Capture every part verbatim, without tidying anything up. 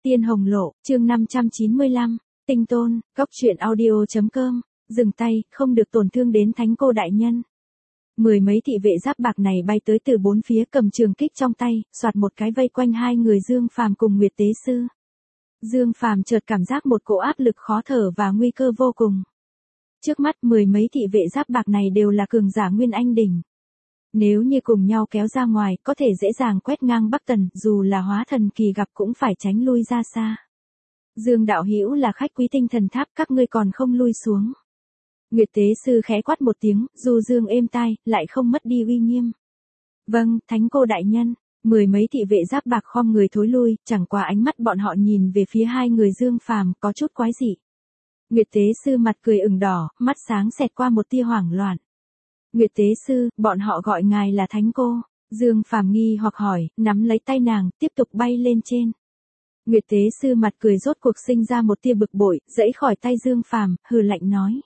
Tiên Hồng Lộ, chương năm trăm chín mươi lăm, Tinh Tôn, Góc truyện audio.com, dừng tay, không được tổn thương đến thánh cô đại nhân. Mười mấy thị vệ giáp bạc này bay tới từ bốn phía cầm trường kích trong tay, soạt một cái vây quanh hai người Dương Phàm cùng Nguyệt Tế Sư. Dương Phàm chợt cảm giác một cỗ áp lực khó thở và nguy cơ vô cùng. Trước mắt mười mấy thị vệ giáp bạc này đều là cường giả Nguyên Anh đỉnh. Nếu như cùng nhau kéo ra ngoài, có thể dễ dàng quét ngang Bắc Tần, dù là hóa thần kỳ gặp cũng phải tránh lui ra xa. Dương đạo hữu là khách quý Tinh Thần Tháp, các ngươi còn không lui xuống. Nguyệt Tế Sư khẽ quát một tiếng, du dương êm tai, lại không mất đi uy nghiêm. Vâng, thánh cô đại nhân. Mười mấy thị vệ giáp bạc khom người thối lui, chẳng qua ánh mắt bọn họ nhìn về phía hai người Dương Phàm có chút quái dị. Nguyệt Tế Sư mặt cười ửng đỏ, mắt sáng xẹt qua một tia hoảng loạn. Nguyệt Tế Sư, bọn họ gọi ngài là thánh cô. Dương Phàm nghi hoặc hỏi, nắm lấy tay nàng, tiếp tục bay lên trên. Nguyệt Tế Sư mặt cười rốt cuộc sinh ra một tia bực bội, giãy khỏi tay Dương Phàm, hừ lạnh nói.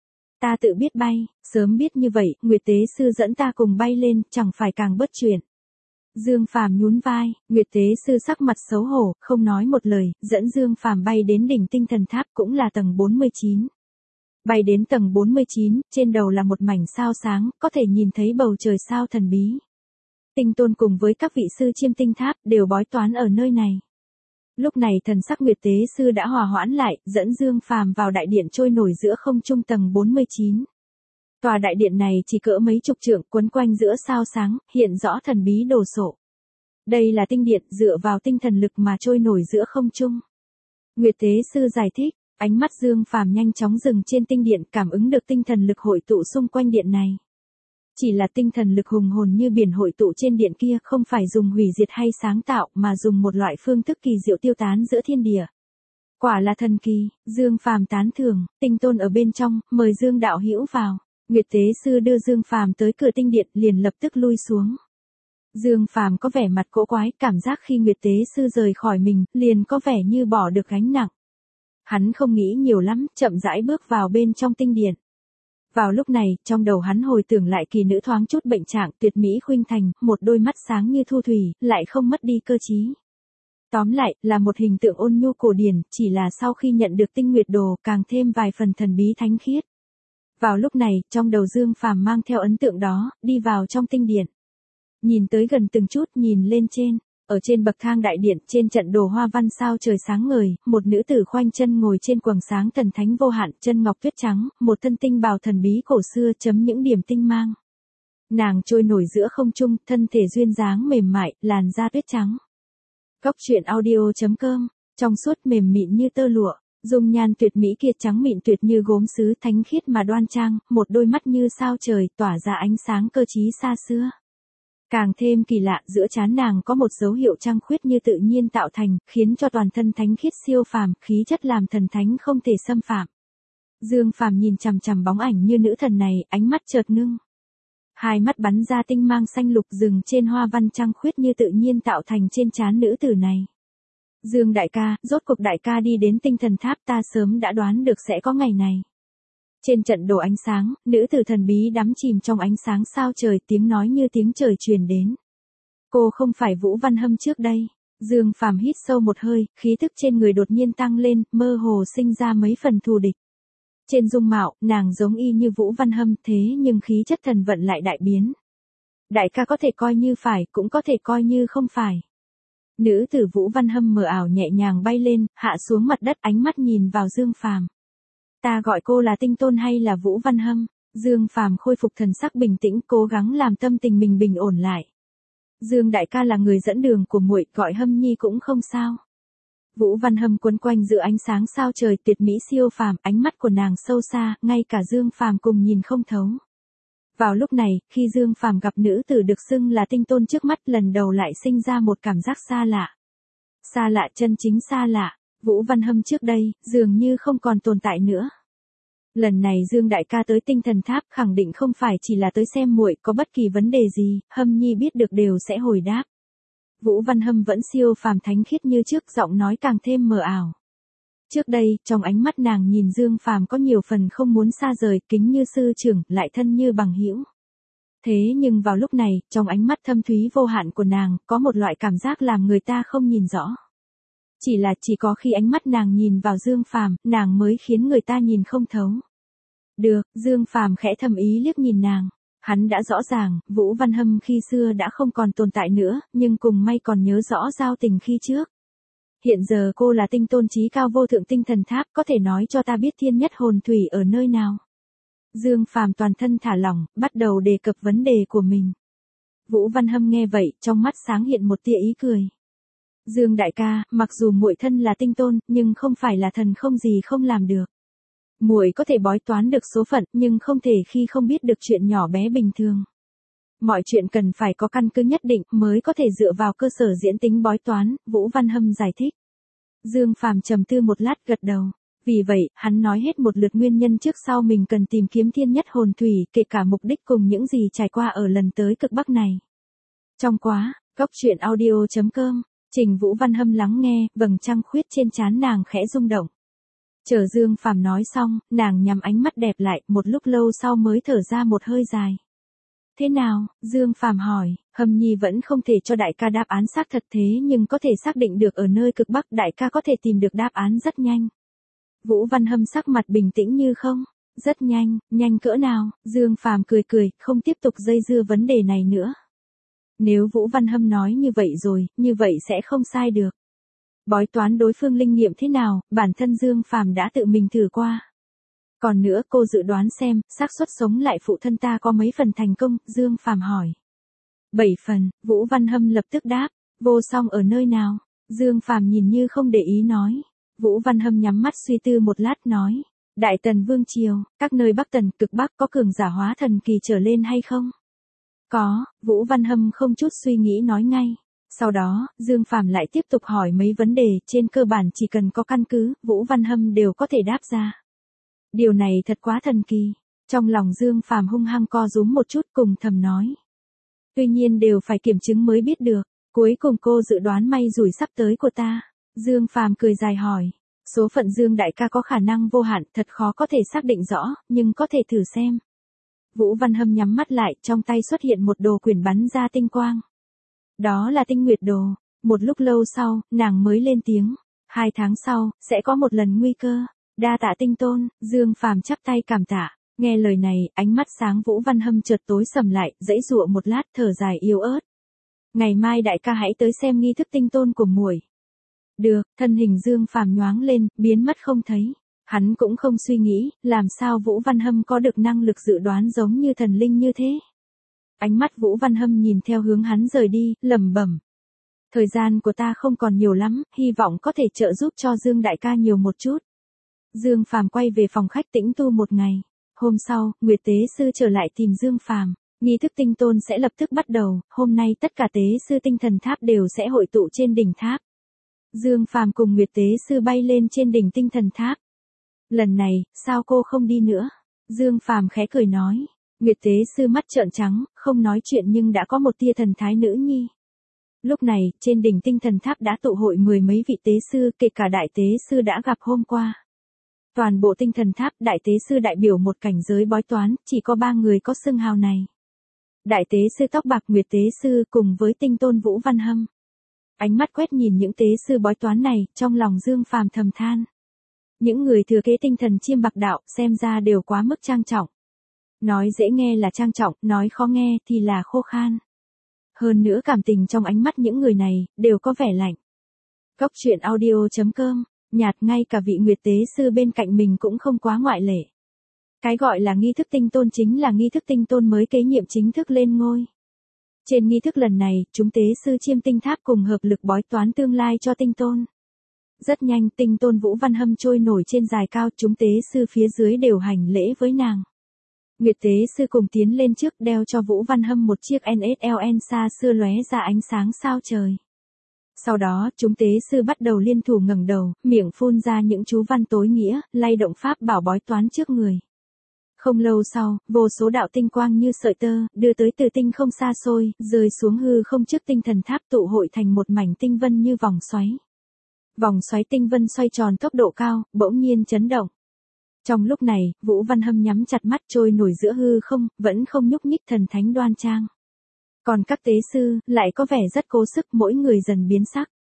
Ta tự biết bay, sớm biết như vậy, Nguyệt Tế Sư dẫn ta cùng bay lên, chẳng phải càng bất chuyện. Dương Phàm nhún vai, Nguyệt Tế Sư sắc mặt xấu hổ, không nói một lời, dẫn Dương Phàm bay đến đỉnh Tinh Thần Tháp cũng là tầng bốn mươi chín. Bay đến tầng bốn mươi chín, trên đầu là một mảnh sao sáng, có thể nhìn thấy bầu trời sao thần bí. Tinh Tôn cùng với các vị sư Chiêm Tinh Tháp đều bói toán ở nơi này. Lúc này thần sắc Nguyệt Tế Sư đã hòa hoãn lại, dẫn Dương Phàm vào đại điện trôi nổi giữa không trung tầng bốn mươi chín. Tòa đại điện này chỉ cỡ mấy chục trượng, quấn quanh giữa sao sáng, hiện rõ thần bí đồ sộ. Đây là tinh điện, dựa vào tinh thần lực mà trôi nổi giữa không trung. Nguyệt Tế Sư giải thích, ánh mắt Dương Phàm nhanh chóng dừng trên tinh điện, cảm ứng được tinh thần lực hội tụ xung quanh điện này. Chỉ là tinh thần lực hùng hồn như biển hội tụ trên điện kia, không phải dùng hủy diệt hay sáng tạo, mà dùng một loại phương thức kỳ diệu tiêu tán giữa thiên địa. Quả là thần kỳ, Dương Phàm tán thưởng, Tinh Tôn ở bên trong, mời Dương đạo hữu vào. Nguyệt Tế Sư đưa Dương Phàm tới cửa tinh điện, liền lập tức lui xuống. Dương Phàm có vẻ mặt cổ quái, cảm giác khi Nguyệt Tế Sư rời khỏi mình, liền có vẻ như bỏ được gánh nặng. Hắn không nghĩ nhiều lắm, chậm rãi bước vào bên trong tinh điện. Vào lúc này, trong đầu hắn hồi tưởng lại kỳ nữ thoáng chút bệnh trạng, tuyệt mỹ khuynh thành, một đôi mắt sáng như thu thủy, lại không mất đi cơ trí. Tóm lại, là một hình tượng ôn nhu cổ điển, chỉ là sau khi nhận được tinh nguyệt đồ, càng thêm vài phần thần bí thánh khiết. Vào lúc này, trong đầu Dương Phàm mang theo ấn tượng đó, đi vào trong tinh điện. Nhìn tới gần từng chút, nhìn lên trên. Ở trên bậc thang đại điện, trên trận đồ hoa văn sao trời sáng ngời, một nữ tử khoanh chân ngồi trên quầng sáng thần thánh vô hạn, chân ngọc tuyết trắng, một thân tinh bào thần bí cổ xưa chấm những điểm tinh mang. Nàng trôi nổi giữa không trung, thân thể duyên dáng mềm mại, làn da tuyết trắng. Góc truyện audio.com, trong suốt mềm mịn như tơ lụa, dung nhan tuyệt mỹ kia trắng mịn tuyệt như gốm sứ, thánh khiết mà đoan trang, một đôi mắt như sao trời, tỏa ra ánh sáng cơ trí xa xưa. Càng thêm kỳ lạ, giữa trán nàng có một dấu hiệu trăng khuyết như tự nhiên tạo thành, khiến cho toàn thân thánh khiết siêu phàm, khí chất làm thần thánh không thể xâm phạm. Dương Phàm nhìn chằm chằm bóng ảnh như nữ thần này, ánh mắt chợt ngưng. Hai mắt bắn ra tinh mang xanh lục dừng trên hoa văn trăng khuyết như tự nhiên tạo thành trên trán nữ tử này. Dương đại ca, rốt cuộc đại ca đi đến Tinh Thần Tháp, ta sớm đã đoán được sẽ có ngày này. Trên trận đồ ánh sáng, nữ tử thần bí đắm chìm trong ánh sáng sao trời, tiếng nói như tiếng trời truyền đến. Cô không phải Vũ Văn Hâm trước đây. Dương Phàm hít sâu một hơi, khí tức trên người đột nhiên tăng lên, mơ hồ sinh ra mấy phần thù địch. Trên dung mạo, nàng giống y như Vũ Văn Hâm, thế nhưng khí chất thần vận lại đại biến. Đại ca có thể coi như phải, cũng có thể coi như không phải. Nữ tử Vũ Văn Hâm mờ ảo nhẹ nhàng bay lên, hạ xuống mặt đất, ánh mắt nhìn vào Dương Phàm. Ta gọi cô là Tinh Tôn hay là Vũ Văn Hâm? Dương Phàm khôi phục thần sắc bình tĩnh, cố gắng làm tâm tình mình bình ổn lại. Dương đại ca là người dẫn đường của muội, gọi Hâm nhi cũng không sao. Vũ Văn Hâm quấn quanh giữa ánh sáng sao trời, tuyệt mỹ siêu phàm, ánh mắt của nàng sâu xa, ngay cả Dương Phàm cùng nhìn không thấu. Vào lúc này, khi Dương Phàm gặp nữ tử được xưng là Tinh Tôn trước mắt, lần đầu lại sinh ra một cảm giác xa lạ. Xa lạ, chân chính xa lạ. Vũ Văn Hâm trước đây, dường như không còn tồn tại nữa. Lần này Dương đại ca tới Tinh Thần Tháp, khẳng định không phải chỉ là tới xem muội, có bất kỳ vấn đề gì, Hâm nhi biết được đều sẽ hồi đáp. Vũ Văn Hâm vẫn siêu phàm thánh khiết như trước, giọng nói càng thêm mờ ảo. Trước đây, trong ánh mắt nàng nhìn Dương Phàm có nhiều phần không muốn xa rời, kính như sư trưởng, lại thân như bằng hữu. Thế nhưng vào lúc này, trong ánh mắt thâm thúy vô hạn của nàng, có một loại cảm giác làm người ta không nhìn rõ. Chỉ là chỉ có khi ánh mắt nàng nhìn vào Dương Phàm, nàng mới khiến người ta nhìn không thấu. Được, Dương Phàm khẽ thầm ý liếc nhìn nàng. Hắn đã rõ ràng, Vũ Văn Hâm khi xưa đã không còn tồn tại nữa, nhưng cùng may còn nhớ rõ giao tình khi trước. Hiện giờ cô là tinh tôn trí cao vô thượng tinh thần tháp, có thể nói cho ta biết thiên nhất hồn thủy ở nơi nào. Dương Phàm toàn thân thả lỏng, bắt đầu đề cập vấn đề của mình. Vũ Văn Hâm nghe vậy, trong mắt sáng hiện một tia ý cười. Dương đại ca, mặc dù muội thân là tinh tôn, nhưng không phải là thần không gì không làm được. Muội có thể bói toán được số phận, nhưng không thể khi không biết được chuyện nhỏ bé bình thường. Mọi chuyện cần phải có căn cứ nhất định mới có thể dựa vào cơ sở diễn tính bói toán, Vũ Văn Hâm giải thích. Dương Phàm trầm tư một lát gật đầu. Vì vậy, hắn nói hết một lượt nguyên nhân trước sau mình cần tìm kiếm thiên nhất hồn thủy, kể cả mục đích cùng những gì trải qua ở lần tới cực Bắc này. Trong quá, góc truyện audio chấm com, Trình Vũ Văn Hâm lắng nghe, vầng trăng khuyết trên trán nàng khẽ rung động. Chờ Dương Phàm nói xong, nàng nhắm ánh mắt đẹp lại, một lúc lâu sau mới thở ra một hơi dài. Thế nào? Dương Phàm hỏi. Hâm Nhi vẫn không thể cho đại ca đáp án xác thật thế nhưng có thể xác định được ở nơi cực Bắc đại ca có thể tìm được đáp án rất nhanh. Vũ Văn Hâm sắc mặt bình tĩnh như không. Rất nhanh, nhanh cỡ nào? Dương Phàm cười cười, không tiếp tục dây dưa vấn đề này nữa. Nếu Vũ Văn Hâm nói như vậy rồi, như vậy sẽ không sai được. Bói toán đối phương linh nghiệm thế nào, bản thân Dương Phàm đã tự mình thử qua. Còn nữa cô dự đoán xem, xác suất sống lại phụ thân ta có mấy phần thành công, Dương Phàm hỏi. Bảy phần, Vũ Văn Hâm lập tức đáp, vô song ở nơi nào? Dương Phàm nhìn như không để ý nói. Vũ Văn Hâm nhắm mắt suy tư một lát nói. Đại Tần Vương Triều, các nơi Bắc Tần, cực Bắc có cường giả hóa thần kỳ trở lên hay không? Có, Vũ Văn Hâm không chút suy nghĩ nói ngay. Sau đó, Dương Phàm lại tiếp tục hỏi mấy vấn đề, trên cơ bản chỉ cần có căn cứ, Vũ Văn Hâm đều có thể đáp ra. Điều này thật quá thần kỳ. Trong lòng Dương Phàm hung hăng co rúm một chút cùng thầm nói. Tuy nhiên đều phải kiểm chứng mới biết được. Cuối cùng cô dự đoán may rủi sắp tới của ta. Dương Phàm cười dài hỏi. Số phận Dương đại ca có khả năng vô hạn, thật khó có thể xác định rõ, nhưng có thể thử xem. Vũ Văn Hâm nhắm mắt lại, trong tay xuất hiện một đồ quyển bắn ra tinh quang. Đó là tinh nguyệt đồ. Một lúc lâu sau, nàng mới lên tiếng. Hai tháng sau, sẽ có một lần nguy cơ. Đa tạ tinh tôn, Dương Phàm chắp tay cảm tạ. Nghe lời này, ánh mắt sáng Vũ Văn Hâm chợt tối sầm lại, dãy dụa một lát thở dài yếu ớt. Ngày mai đại ca hãy tới xem nghi thức tinh tôn của muội. Được, thân hình Dương Phàm nhoáng lên, biến mất không thấy. Hắn cũng không suy nghĩ, làm sao Vũ Văn Hâm có được năng lực dự đoán giống như thần linh như thế. Ánh mắt Vũ Văn Hâm nhìn theo hướng hắn rời đi, lẩm bẩm. Thời gian của ta không còn nhiều lắm, hy vọng có thể trợ giúp cho Dương đại ca nhiều một chút. Dương Phàm quay về phòng khách tĩnh tu một ngày. Hôm sau, Nguyệt Tế Sư trở lại tìm Dương Phàm. Nghi thức tinh tôn sẽ lập tức bắt đầu, hôm nay tất cả Tế Sư tinh thần tháp đều sẽ hội tụ trên đỉnh tháp. Dương Phàm cùng Nguyệt Tế Sư bay lên trên đỉnh tinh thần tháp. Lần này, sao cô không đi nữa? Dương Phàm khẽ cười nói. Nguyệt Tế Sư mắt trợn trắng, không nói chuyện nhưng đã có một tia thần thái nữ nhi. Lúc này, trên đỉnh tinh thần tháp đã tụ hội mười mấy vị Tế Sư, kể cả Đại Tế Sư đã gặp hôm qua. Toàn bộ tinh thần tháp, Đại Tế Sư đại biểu một cảnh giới bói toán, chỉ có ba người có xưng hào này. Đại Tế Sư tóc bạc Nguyệt Tế Sư cùng với tinh tôn Vũ Văn Hâm. Ánh mắt quét nhìn những Tế Sư bói toán này, trong lòng Dương Phàm thầm than. Những người thừa kế tinh thần chiêm bạc đạo, xem ra đều quá mức trang trọng. Nói dễ nghe là trang trọng, nói khó nghe thì là khô khan. Hơn nữa cảm tình trong ánh mắt những người này, đều có vẻ lạnh. Góc truyện audio chấm com, nhạt ngay cả vị Nguyệt Tế Sư bên cạnh mình cũng không quá ngoại lệ. Cái gọi là nghi thức tinh tôn chính là nghi thức tinh tôn mới kế nhiệm chính thức lên ngôi. Trên nghi thức lần này, chúng Tế Sư chiêm tinh tháp cùng hợp lực bói toán tương lai cho tinh tôn. Rất nhanh, tinh tôn Vũ Văn Hâm trôi nổi trên dài cao, chúng Tế Sư phía dưới đều hành lễ với nàng. Nguyệt Tế Sư cùng tiến lên trước đeo cho Vũ Văn Hâm một chiếc en ét lờ en xa xưa lóe ra ánh sáng sao trời. Sau đó, chúng Tế Sư bắt đầu liên thủ ngẩng đầu, miệng phun ra những chú văn tối nghĩa, lay động pháp bảo bói toán trước người. Không lâu sau, vô số đạo tinh quang như sợi tơ, đưa tới từ tinh không xa xôi, rơi xuống hư không trước tinh thần tháp tụ hội thành một mảnh tinh vân như vòng xoáy. Vòng xoáy tinh vân xoay tròn tốc độ cao, bỗng nhiên chấn động. Trong lúc này, Vũ Văn Hâm nhắm chặt mắt trôi nổi giữa hư không, vẫn không nhúc nhích thần thánh đoan trang. Còn các Tế Sư, lại có vẻ rất cố sức mỗi người dần biến sắc.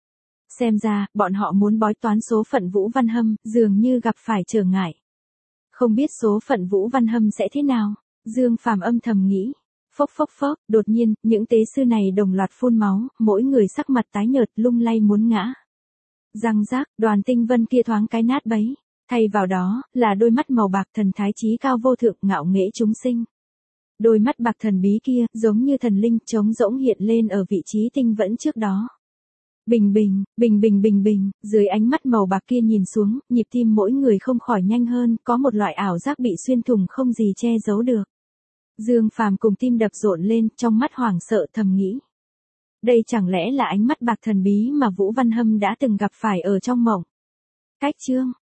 Xem ra, bọn họ muốn bói toán số phận Vũ Văn Hâm, dường như gặp phải trở ngại. Không biết số phận Vũ Văn Hâm sẽ thế nào? Dương Phàm âm thầm nghĩ. Phốc phốc phốc, đột nhiên, những tế sư này đồng loạt phun máu, mỗi người sắc mặt tái nhợt lung lay muốn ngã. Răng rác, Đoàn Tinh Vân kia thoáng cái nát bấy. Thay vào đó, là đôi mắt màu bạc thần thái trí cao vô thượng ngạo nghễ chúng sinh. Đôi mắt bạc thần bí kia, giống như thần linh, trống rỗng hiện lên ở vị trí tinh vẫn trước đó. Bình bình, bình bình bình bình, dưới ánh mắt màu bạc kia nhìn xuống, nhịp tim mỗi người không khỏi nhanh hơn, có một loại ảo giác bị xuyên thủng không gì che giấu được. Dương Phàm cùng tim đập rộn lên, trong mắt hoảng sợ thầm nghĩ. Đây chẳng lẽ là ánh mắt bạc thần bí mà Vũ Văn Hâm đã từng gặp phải ở trong mộng? Cách chương